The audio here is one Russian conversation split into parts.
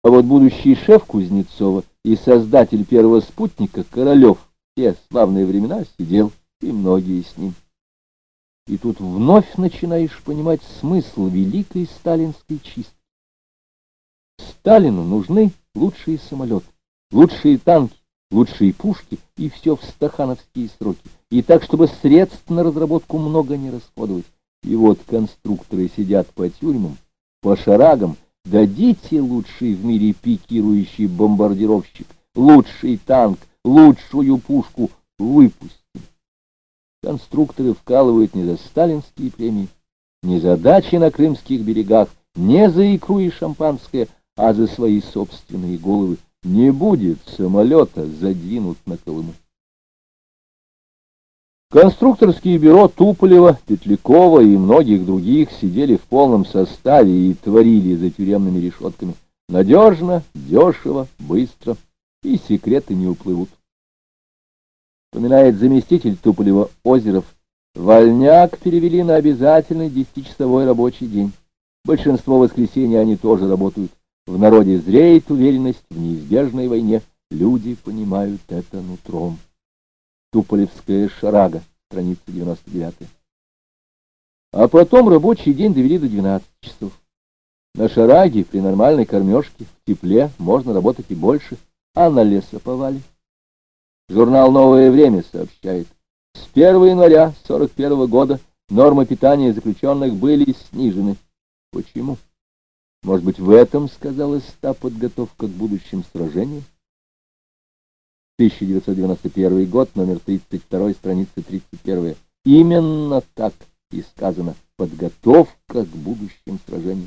А вот будущий шеф Кузнецова и создатель первого спутника Королев в те славные времена сидел, и многие с ним. И тут вновь начинаешь понимать смысл великой сталинской чистки. Сталину нужны лучшие самолеты, лучшие танки, лучшие пушки и все в стахановские сроки. И так, чтобы средств на разработку много не расходовать. И вот конструкторы сидят по тюрьмам, по шарагам. Дадите лучший в мире пикирующий бомбардировщик, лучший танк, лучшую пушку, выпустим. Конструкторы вкалывают не за сталинские премии, не за дачи на крымских берегах, не за икру и шампанское, а за свои собственные головы. Не будет самолета задвинут на Колыму. Конструкторские бюро Туполева, Петлякова и многих других сидели в полном составе и творили за тюремными решетками. Надежно, дешево, быстро, и секреты не уплывут. Вспоминает заместитель Туполева Озеров: вольняк перевели на обязательный 10-часовой рабочий день. Большинство воскресенья они тоже работают. В народе зреет уверенность в неизбежной войне. Люди понимают это нутром. Туполевская шарага, страница 99. А потом рабочий день довели до 12 часов. На шараге при нормальной кормежке, в тепле, можно работать и больше, а на лесоповале. Журнал «Новое время» сообщает: с 1 января 1941 года нормы питания заключенных были снижены. Почему? Может быть, в этом сказалась та подготовка к будущим сражениям? 1991 год, номер 32, страница 31. Именно так и сказано: подготовка к будущим сражениям.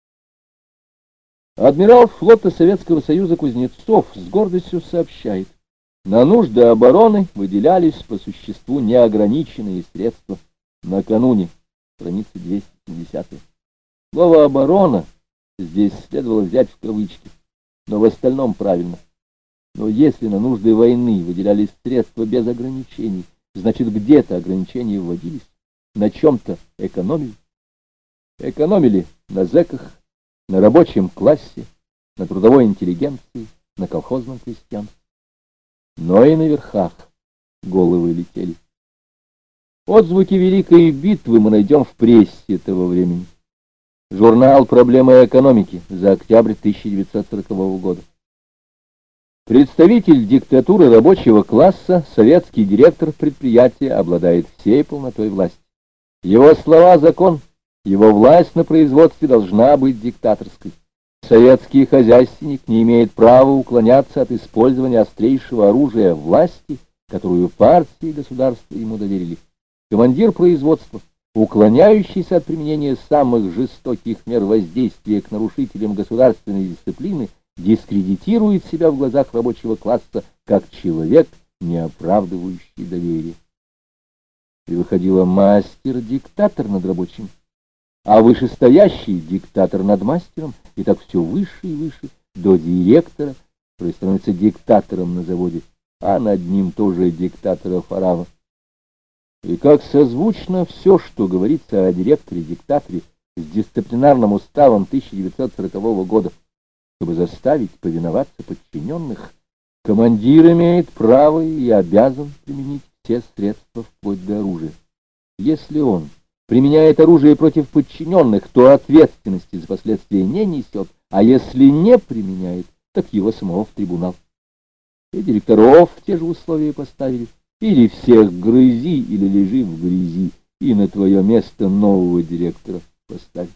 Адмирал флота Советского Союза Кузнецов с гордостью сообщает: на нужды обороны выделялись по существу неограниченные средства. Накануне, страница 270. Слово «оборона» здесь следовало взять в кавычки, но в остальном правильно. Но если на нужды войны выделялись средства без ограничений, значит, где-то ограничения вводились, на чем-то экономили. Экономили на зэках, на рабочем классе, на трудовой интеллигенции, на колхозном крестьянстве. Но и на верхах головы летели. Отзвуки Великой битвы мы найдем в прессе того времени. Журнал «Проблемы экономики» за октябрь 1940 года. Представитель диктатуры рабочего класса, советский директор предприятия, обладает всей полнотой власти. Его слова — закон, его власть на производстве должна быть диктаторской. Советский хозяйственник не имеет права уклоняться от использования острейшего оружия власти, которую партии и государство ему доверили. Командир производства, уклоняющийся от применения самых жестоких мер воздействия к нарушителям государственной дисциплины, дискредитирует себя в глазах рабочего класса как человек, не оправдывающий доверие. И выходила мастер-диктатор над рабочим, а вышестоящий диктатор над мастером, и так все выше и выше, до директора, который становится диктатором на заводе, а над ним тоже диктатора-фараона. И как созвучно все, что говорится о директоре-диктаторе с дисциплинарным уставом 1940 года, чтобы заставить повиноваться подчиненных, командир имеет право и обязан применить все средства вплоть до оружия. Если он применяет оружие против подчиненных, то ответственности за последствия не несет, а если не применяет, так его самого в трибунал. И директоров в те же условия поставили. Или всех грызи, или лежи в грязи, и на твое место нового директора поставить.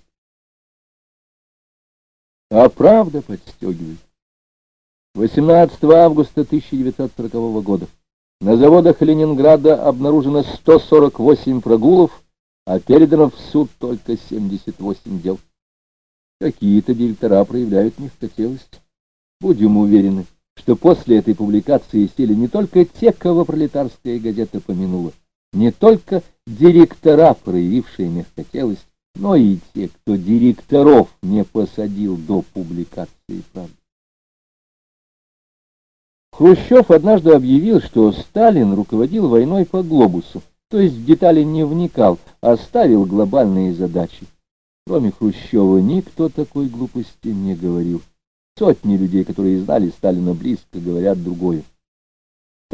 А правда подстегивает. 18 августа 1940 года на заводах Ленинграда обнаружено 148 прогулов, а передано в суд только 78 дел. Какие-то директора проявляют мягкотелость. Будем уверены, что после этой публикации сели не только те, кого пролетарская газета помянула, не только директора, проявившие мягкотелость, но и те, кто директоров не посадил до публикации правды. Хрущев однажды объявил, что Сталин руководил войной по глобусу, то есть в детали не вникал, а ставил глобальные задачи. Кроме Хрущева никто такой глупости не говорил. Сотни людей, которые знали Сталина близко, говорят другое.